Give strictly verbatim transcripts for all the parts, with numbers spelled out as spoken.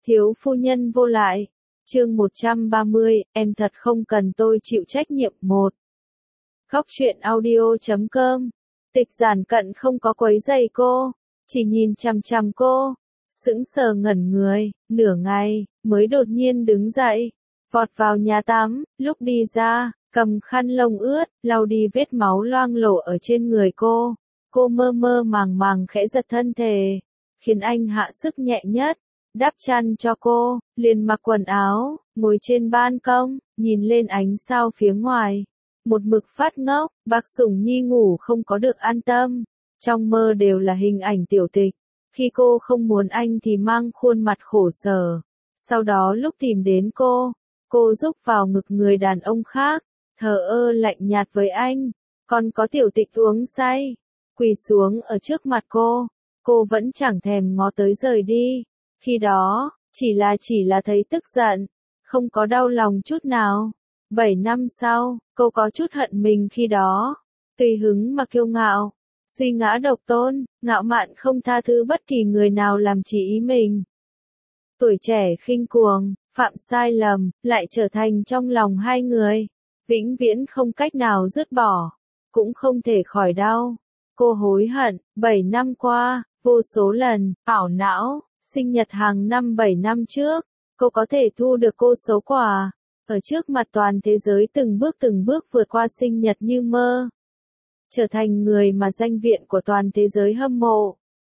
Thiếu phu nhân vô lại. Chương một trăm ba mươi, em thật không cần tôi chịu trách nhiệm. Một. Khóc chuyện audio chấm com. Tịch Giản Cận không có quấy rầy cô, chỉ nhìn chằm chằm cô, sững sờ ngẩn người, nửa ngày, mới đột nhiên đứng dậy, vọt vào nhà tắm, lúc đi ra, cầm khăn lông ướt, lau đi vết máu loang lổ ở trên người cô. Cô mơ mơ màng màng khẽ giật thân thể, khiến anh hạ sức nhẹ nhất, đắp chăn cho cô, liền mặc quần áo, ngồi trên ban công, nhìn lên ánh sao phía ngoài. Một mực phát ngốc, Bác Sủng Nhi ngủ không có được an tâm, trong mơ đều là hình ảnh Tiểu Tịch, khi cô không muốn anh thì mang khuôn mặt khổ sở, sau đó lúc tìm đến cô, cô rúc vào ngực người đàn ông khác, thờ ơ lạnh nhạt với anh, còn có Tiểu Tịch uống say, quỳ xuống ở trước mặt cô, cô vẫn chẳng thèm ngó tới rời đi, khi đó, chỉ là chỉ là thấy tức giận, không có đau lòng chút nào. Bảy năm sau, cô có chút hận mình khi đó, tùy hứng mà kiêu ngạo, suy ngã độc tôn, ngạo mạn không tha thứ bất kỳ người nào làm chỉ ý mình. Tuổi trẻ khinh cuồng, phạm sai lầm, lại trở thành trong lòng hai người, vĩnh viễn không cách nào dứt bỏ, cũng không thể khỏi đau. Cô hối hận, bảy năm qua, vô số lần, ảo não, sinh nhật hàng năm bảy năm trước, cô có thể thu được cô số quà. Ở trước mặt toàn thế giới từng bước từng bước vượt qua sinh nhật như mơ. Trở thành người mà danh viện của toàn thế giới hâm mộ.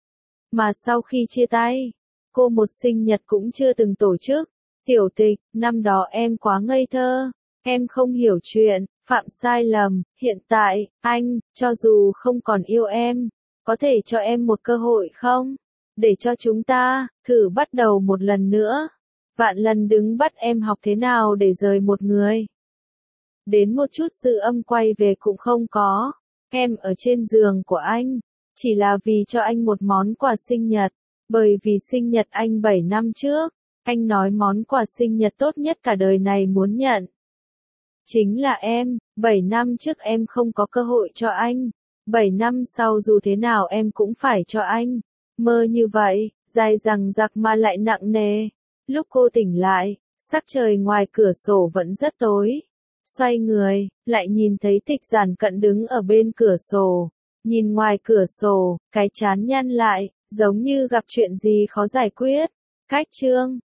Mà sau khi chia tay, cô một sinh nhật cũng chưa từng tổ chức. Tiểu Tịch, năm đó em quá ngây thơ, em không hiểu chuyện, phạm sai lầm, hiện tại, anh, cho dù không còn yêu em, có thể cho em một cơ hội không? Để cho chúng ta, thử bắt đầu một lần nữa. Vạn lần đứng bắt em học thế nào để rời một người. Đến một chút dư âm quay về cũng không có. Em ở trên giường của anh, chỉ là vì cho anh một món quà sinh nhật. Bởi vì sinh nhật anh bảy năm trước, anh nói món quà sinh nhật tốt nhất cả đời này muốn nhận. Chính là em, bảy năm trước em không có cơ hội cho anh. Bảy năm sau dù thế nào em cũng phải cho anh. Mơ như vậy, dài dằng dặc mà lại nặng nề. Lúc cô tỉnh lại, sắc trời ngoài cửa sổ vẫn rất tối. Xoay người, lại nhìn thấy Tịch Giản Cận đứng ở bên cửa sổ. Nhìn ngoài cửa sổ, cái trán nhăn lại, giống như gặp chuyện gì khó giải quyết. Cách chương